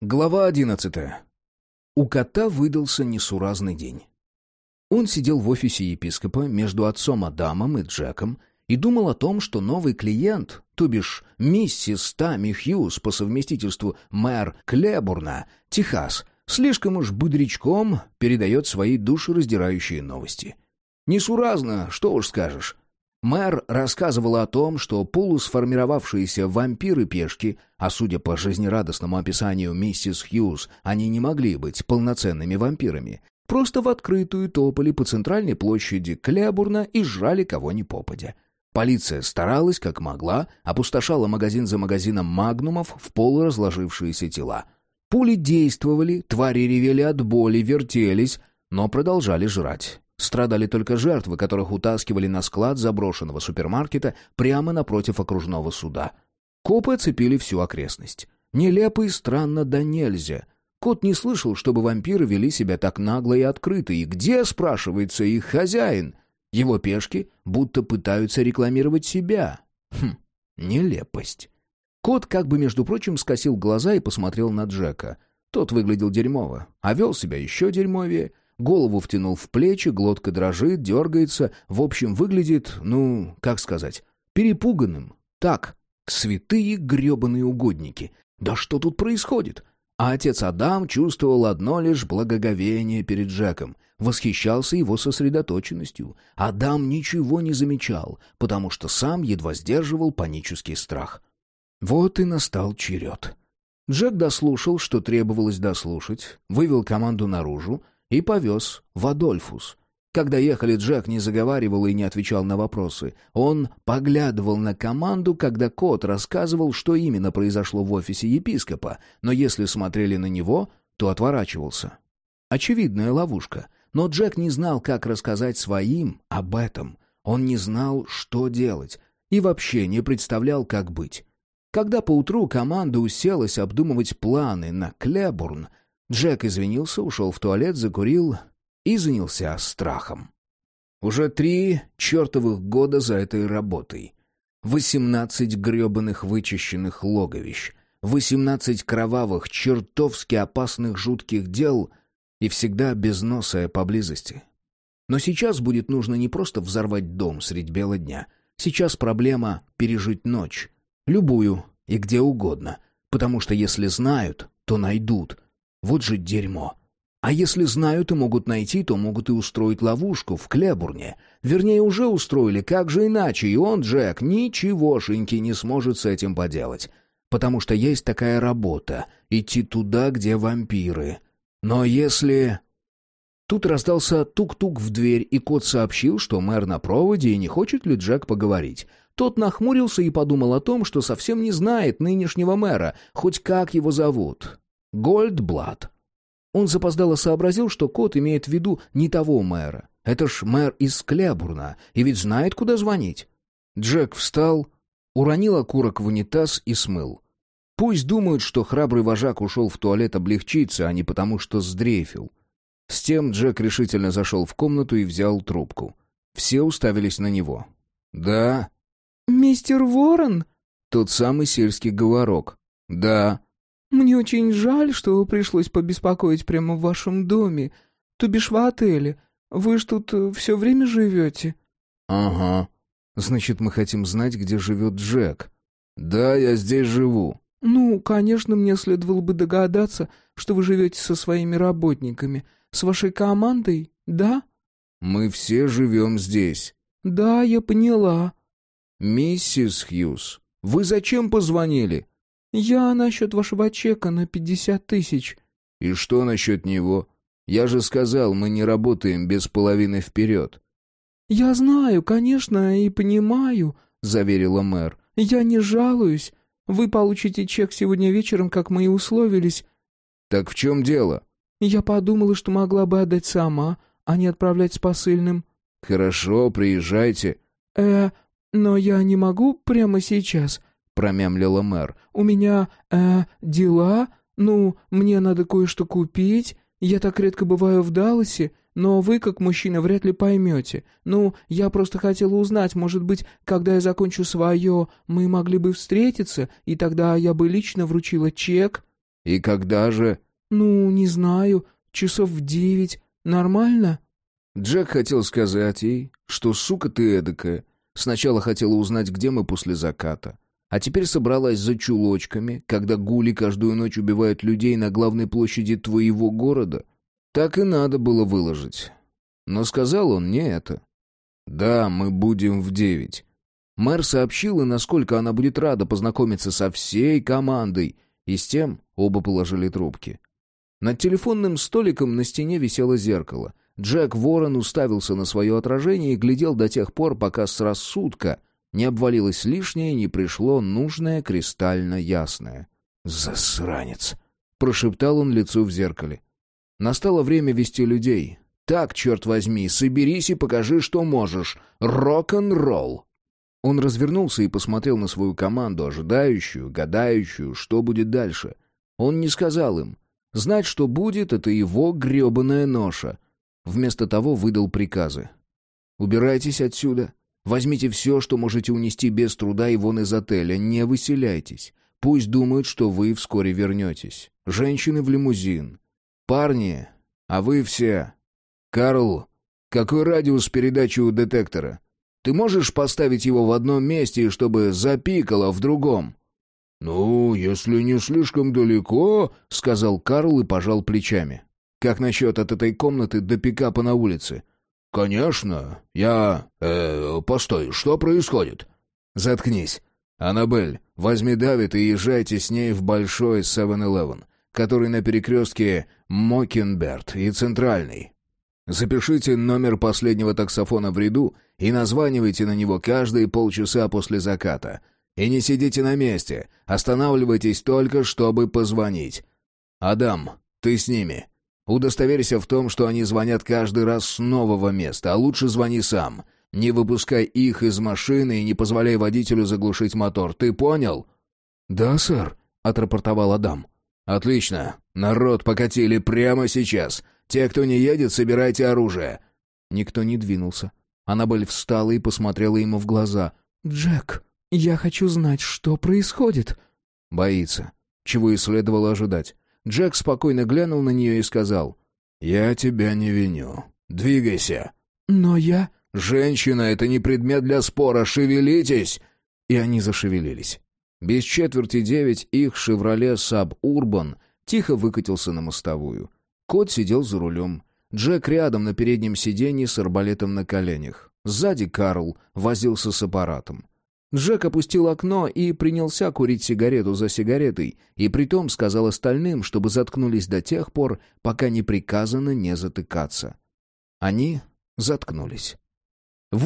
Глава 11. У кота выдался несуразный день. Он сидел в офисе епископа между отцом Адамом и Джеком и думал о том, что новый клиент, то бишь миссис Тамми Хьюз по совместительству мэр Клебурна, Техас, слишком уж бодрячком передает свои душераздирающие новости. Несуразно, что уж скажешь. Мэр рассказывала о том, что полусформировавшиеся вампиры-пешки, а судя по жизнерадостному описанию миссис Хьюз, они не могли быть полноценными вампирами, просто в открытую топали по центральной площади Клебурна и жрали кого ни попадя. Полиция старалась, как могла, опустошала магазин за магазином магнумов в полуразложившиеся тела. Пули действовали, твари ревели от боли, вертелись, но продолжали жрать. Страдали только жертвы, которых утаскивали на склад заброшенного супермаркета прямо напротив окружного суда. Копы оцепили всю окрестность. Нелепо и странно да нельзя. Кот не слышал, чтобы вампиры вели себя так нагло и открыто. И где, спрашивается, их хозяин? Его пешки будто пытаются рекламировать себя. Нелепость. Кот как бы, между прочим, скосил глаза и посмотрел на Джека. Тот выглядел дерьмово, а вел себя еще дерьмовее. Голову втянул в плечи, глотка дрожит, дергается. В общем, выглядит, как сказать, перепуганным. Так, святые гребаные угодники. Да что тут происходит? А отец Адам чувствовал одно лишь благоговение перед Джеком. Восхищался его сосредоточенностью. Адам ничего не замечал, потому что сам едва сдерживал панический страх. Вот и настал черед. Джек дослушал, что требовалось дослушать, вывел команду наружу, и повез в Адольфус. Когда ехали, Джек не заговаривал и не отвечал на вопросы. Он поглядывал на команду, когда кот рассказывал, что именно произошло в офисе епископа, но если смотрели на него, то отворачивался. Очевидная ловушка. Но Джек не знал, как рассказать своим об этом. Он не знал, что делать, и вообще не представлял, как быть. Когда поутру команда уселась обдумывать планы на Клебурн, Джек извинился, ушел в туалет, закурил и занялся страхом. Уже 3 чертовых года за этой работой. 18 гребаных вычищенных логовищ, 18 кровавых, чертовски опасных жутких дел и всегда безносая поблизости. Но сейчас будет нужно не просто взорвать дом средь бела дня. Сейчас проблема пережить ночь. Любую и где угодно. Потому что если знают, то найдут. Вот же дерьмо. А если знают и могут найти, то могут и устроить ловушку в Клебурне. Вернее, уже устроили, как же иначе, и он, Джек, ничегошеньки не сможет с этим поделать. Потому что есть такая работа — идти туда, где вампиры. Но если... Тут раздался тук-тук в дверь, и кот сообщил, что мэр на проводе и не хочет ли Джек поговорить. Тот нахмурился и подумал о том, что совсем не знает нынешнего мэра, хоть как его зовут. Гольдблат. Он запоздало сообразил, что кот имеет в виду не того мэра. Это ж мэр из Клебурна, и ведь знает, куда звонить. Джек встал, уронил окурок в унитаз и смыл. Пусть думают, что храбрый вожак ушел в туалет облегчиться, а не потому, что сдрейфил. С тем Джек решительно зашел в комнату и взял трубку. Все уставились на него. «Да». «Мистер Уоррен?» Тот самый сельский говорок. «Да». «Мне очень жаль, что пришлось побеспокоить прямо в вашем доме, то бишь в отеле. Вы ж тут все время живете?» «Ага. Значит, мы хотим знать, где живет Джек». «Да, я здесь живу». «Ну, конечно, мне следовало бы догадаться, что вы живете со своими работниками. С вашей командой, да?» «Мы все живем здесь». «Да, я поняла». «Миссис Хьюз, вы зачем позвонили?» «Я насчет вашего чека на 50 тысяч». «И что насчет него? Я же сказал, мы не работаем без половины вперед». «Я знаю, конечно, и понимаю», — заверила мэр. «Я не жалуюсь. Вы получите чек сегодня вечером, как мы и условились». «Так в чем дело?» «Я подумала, что могла бы отдать сама, а не отправлять с посыльным». «Хорошо, приезжайте». Но я не могу прямо сейчас», — промямлила мэр. «У меня, дела. Мне надо кое-что купить. Я так редко бываю в Далласе, но вы, как мужчина, вряд ли поймете. Я просто хотела узнать, может быть, когда я закончу свое, мы могли бы встретиться, и тогда я бы лично вручила чек». «И когда же?» «Ну, не знаю, часов в 9. Нормально?» Джек хотел сказать ей, что сука ты эдакая. Сначала хотела узнать, где мы после заката. А теперь собралась за чулочками, когда гули каждую ночь убивают людей на главной площади твоего города. Так и надо было выложить. Но сказал он не это. «Да, мы будем в 9». Мэр сообщила, насколько она будет рада познакомиться со всей командой, и с тем оба положили трубки. Над телефонным столиком на стене висело зеркало. Джек Ворон уставился на свое отражение и глядел до тех пор, пока с рассудка не обвалилось лишнее и не пришло нужное кристально ясное. «Засранец!» — прошептал он лицу в зеркале. Настало время вести людей. «Так, черт возьми, соберись и покажи, что можешь. Рок-н-ролл!» Он развернулся и посмотрел на свою команду, ожидающую, гадающую, что будет дальше. Он не сказал им. Знать, что будет, — это его гребаная ноша. Вместо того выдал приказы. «Убирайтесь отсюда. Возьмите все, что можете унести без труда и вон из отеля. Не выселяйтесь. Пусть думают, что вы вскоре вернетесь. Женщины в лимузин. Парни, а вы все. Карл, какой радиус передачи у детектора? Ты можешь поставить его в одном месте, чтобы запикало в другом?» «Ну, если не слишком далеко», — сказал Карл и пожал плечами. «Как насчет от этой комнаты до пикапа на улице?» «Конечно. Постой, что происходит?» «Заткнись. Аннабель, возьми Давид и езжайте с ней в большой 7-Eleven, который на перекрестке Мокинберт и Центральный. Запишите номер последнего таксофона в ряду и названивайте на него каждые полчаса после заката. И не сидите на месте, останавливайтесь только, чтобы позвонить. Адам, ты с ними. Удостоверься в том, что они звонят каждый раз с нового места, а лучше звони сам. Не выпускай их из машины и не позволяй водителю заглушить мотор. Ты понял?» «Да, сэр», — отрапортовал Адам. «Отлично. Народ, покатили прямо сейчас. Те, кто не едет, собирайте оружие». Никто не двинулся. Аннабель встала и посмотрела ему в глаза. «Джек, я хочу знать, что происходит». Боится. Чего и следовало ожидать. Джек спокойно глянул на нее и сказал: «Я тебя не виню. Двигайся». «Но я...» «Женщина, это не предмет для спора. Шевелитесь!» И они зашевелились. Без 8:45 их «Шевроле Саб-Урбан» тихо выкатился на мостовую. Кот сидел за рулем. Джек рядом на переднем сиденье с арбалетом на коленях. Сзади Карл возился с аппаратом. Джек опустил окно и принялся курить сигарету за сигаретой, и притом сказал остальным, чтобы заткнулись до тех пор, пока не приказано не затыкаться. Они заткнулись. В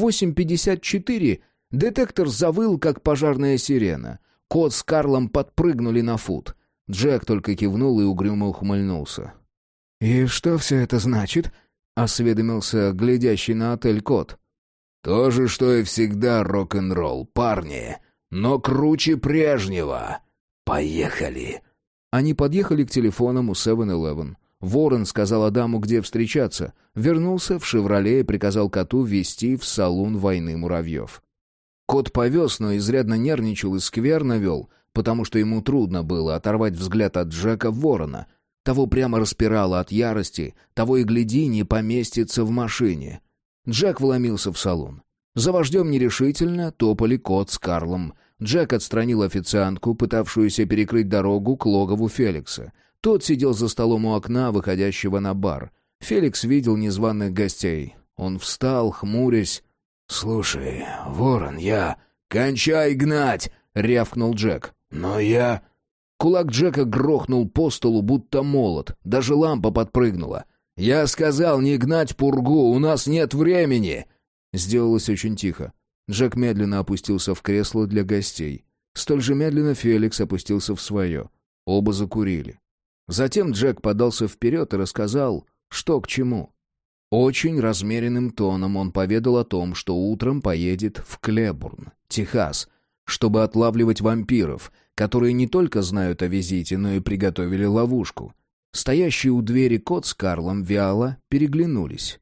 8:54 детектор завыл, как пожарная сирена. Кот с Карлом подпрыгнули на фут. Джек только кивнул и угрюмо ухмыльнулся. «И что все это значит?» — осведомился глядящий на отель кот. «То же, что и всегда, рок-н-ролл, парни, но круче прежнего. Поехали!» Они подъехали к телефонам у 7-Eleven. Ворон сказал Адаму, где встречаться, вернулся в «Шевроле» и приказал коту везти в салон войны муравьев. Кот повез, но изрядно нервничал и скверно вел, потому что ему трудно было оторвать взгляд от Джека Ворона. Того прямо распирало от ярости, того и гляди не поместится в машине. Джек вломился в салон. За вождем нерешительно топали кот с Карлом. Джек отстранил официантку, пытавшуюся перекрыть дорогу к логову Феликса. Тот сидел за столом у окна, выходящего на бар. Феликс видел незваных гостей. Он встал, хмурясь. «Слушай, Ворон, я...» «Кончай гнать!» — рявкнул Джек. «Но я...» Кулак Джека грохнул по столу, будто молот. Даже лампа подпрыгнула. «Я сказал не гнать пургу, у нас нет времени!» Сделалось очень тихо. Джек медленно опустился в кресло для гостей. Столь же медленно Феликс опустился в свое. Оба закурили. Затем Джек подался вперед и рассказал, что к чему. Очень размеренным тоном он поведал о том, что утром поедет в Клебурн, Техас, чтобы отлавливать вампиров, которые не только знают о визите, но и приготовили ловушку. Стоящие у двери кот с Карлом вяло переглянулись.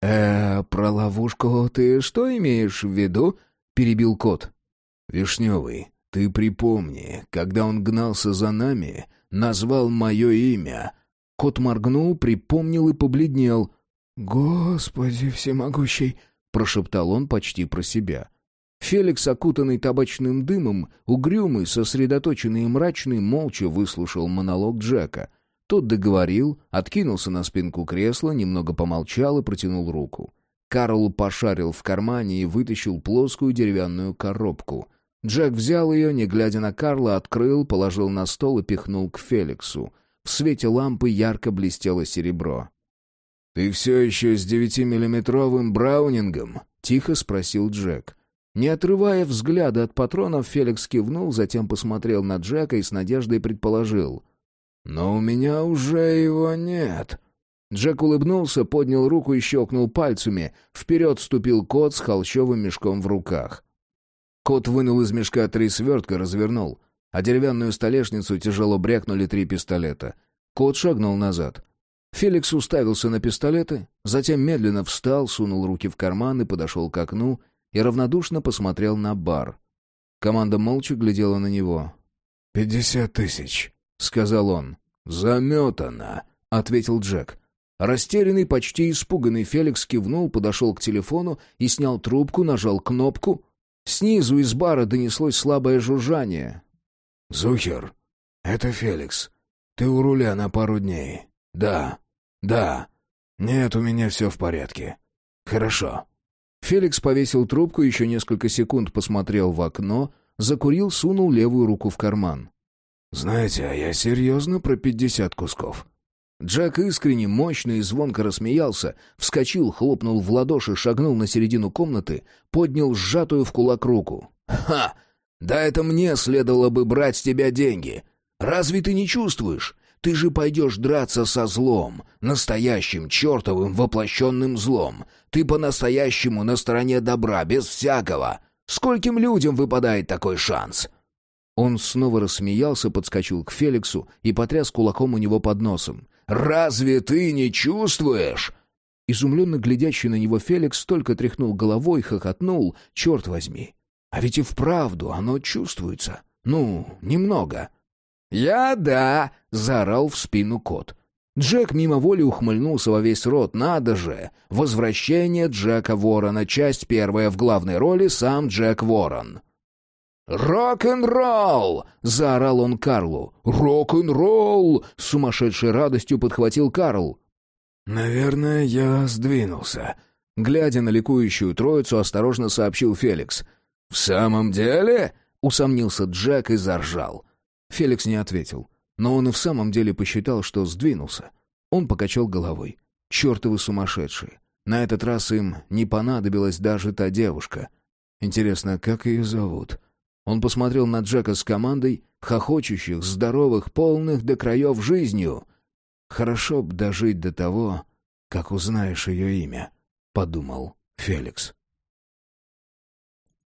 Про ловушку ты что имеешь в виду?» — перебил кот. «Вишневый, ты припомни, когда он гнался за нами, назвал мое имя». Кот моргнул, припомнил и побледнел. «Господи всемогущий!» — прошептал он почти про себя. Феликс, окутанный табачным дымом, угрюмый, сосредоточенный и мрачный, молча выслушал монолог Джека. Тот договорил, откинулся на спинку кресла, немного помолчал и протянул руку. Карл пошарил в кармане и вытащил плоскую деревянную коробку. Джек взял ее, не глядя на Карла, открыл, положил на стол и пихнул к Феликсу. В свете лампы ярко блестело серебро. «Ты все еще с 9-миллиметровым браунингом?» — тихо спросил Джек. Не отрывая взгляда от патронов, Феликс кивнул, затем посмотрел на Джека и с надеждой предположил: «Но у меня уже его нет». Джек улыбнулся, поднял руку и щелкнул пальцами. Вперед ступил кот с холщовым мешком в руках. Кот вынул из мешка 3 свертка, развернул, а деревянную столешницу тяжело брякнули 3 пистолета. Кот шагнул назад. Феликс уставился на пистолеты, затем медленно встал, сунул руки в карман и подошел к окну и равнодушно посмотрел на бар. Команда молча глядела на него. 50 тысяч, сказал он. «Заметано», — ответил Джек. Растерянный, почти испуганный Феликс кивнул, подошел к телефону и снял трубку, нажал кнопку. Снизу из бара донеслось слабое жужжание. «Зухер, это Феликс. Ты у руля на пару дней?» «Да. Нет, у меня все в порядке. Хорошо». Феликс повесил трубку, еще несколько секунд посмотрел в окно, закурил, сунул левую руку в карман. «Знаете, а я серьезно про 50 кусков». Джек искренне, мощно и звонко рассмеялся, вскочил, хлопнул в ладоши, шагнул на середину комнаты, поднял сжатую в кулак руку. «Ха! Да это мне следовало бы брать с тебя деньги. Разве ты не чувствуешь? Ты же пойдешь драться со злом, настоящим чертовым воплощенным злом. Ты по-настоящему на стороне добра, без всякого. Скольким людям выпадает такой шанс?» Он снова рассмеялся, подскочил к Феликсу и потряс кулаком у него под носом. «Разве ты не чувствуешь?» Изумленно глядящий на него Феликс только тряхнул головой, хохотнул. «Черт возьми! А ведь и вправду оно чувствуется. Ну, немного». «Да!» — заорал в спину кот. Джек мимо воли ухмыльнулся во весь рот. «Надо же! Возвращение Джека Ворона, часть 1, в главной роли сам Джек Ворон». «Рок-н-ролл!» — заорал он Карлу. «Рок-н-ролл!» — с сумасшедшей радостью подхватил Карл. «Наверное, я сдвинулся», — глядя на ликующую троицу, осторожно сообщил Феликс. «В самом деле?» — усомнился Джек и заржал. Феликс не ответил, но он и в самом деле посчитал, что сдвинулся. Он покачал головой. «Чертовы сумасшедшие! На этот раз им не понадобилась даже та девушка. Интересно, как ее зовут?» Он посмотрел на Джека с командой, хохочущих, здоровых, полных до краев жизнью. «Хорошо б дожить до того, как узнаешь ее имя», — подумал Феликс.